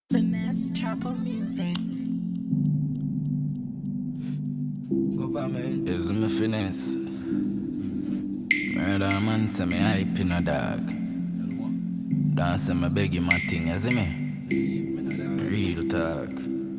Finesse Chapel Music. Government. It's me finesse. Murder man say me hype in a dog. Dance say me beg you my thing, you see me? Real talk.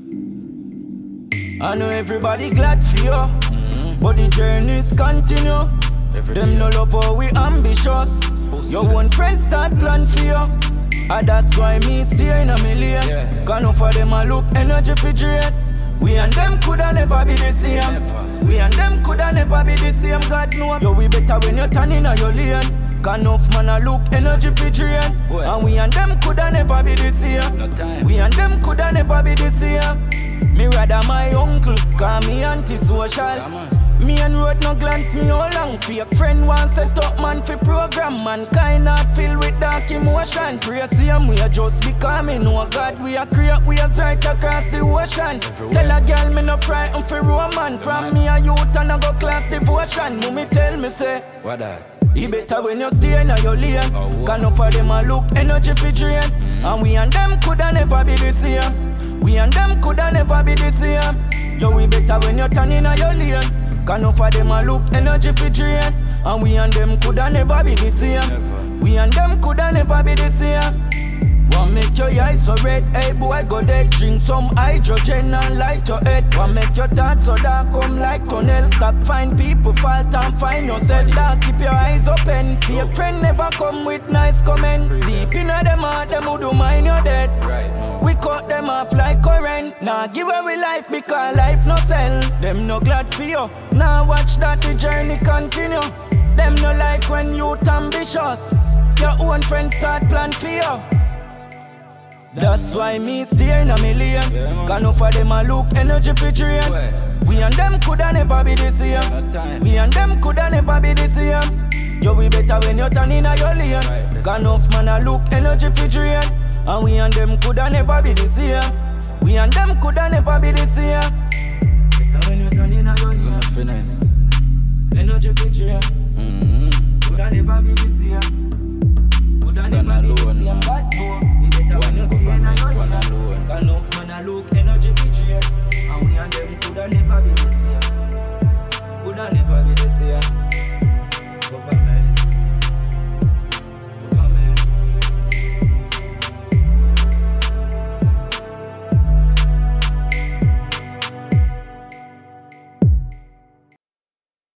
I know everybody glad for you, but the journey's continue. Them no love how we ambitious. Your one friend start plan for you. And that's why me stay in a million. Can offer them a look energy for drain. We and them coulda never be the same. We and them coulda never be the same. God know. Yo, we better when you're turning on your lane. Can off man a look energy for drain. And we and them coulda never be the same. We and them coulda never be the same. Me rather my uncle, call me antisocial. Me and road no glance me all long. Fake friend want set up man fi program. Mankind not filled with dark emotion. Pray see him we are just because me know God. We are create waves right across the ocean. Tell a girl me no frightened for romance. From me a youth and I go class devotion. Me tell me say What that? he better when you stay in your lane. Can offer them a look energy fi drain. And we and them coulda never be the same. We and them coulda never be the same. Yo, we better when you turn in your lane. Can offer them a look energy for drain. And we and them coulda never be the same. We and them coulda never be the same. Want make your eyes so red, hey boy go dead. Drink some hydrogen and light your head. Want make your thoughts so dark come like tunnel. Stop find people fault and find yourself. Dark keep your eyes open. Fake friend never come with nice comments. Deep in them heart them who do mind you're dead. We cut them off like current. Nah give away life because life no sell. Them no glad for you. Nah watch that the journey continue. Them no like when youth ambitious. Your own friends start plan for you. That's why me stay in a million. Can offer them a look energy for drain. We and them coulda never be the same. We and them coulda never be the same. Yo, we better when you're turning a your lane. Can off man a look energy for drain. And we and them coulda never be the same. We and them coulda never be the same. Better when you're turning a your lane. Finesse. Energy for drain. Coulda never be the same.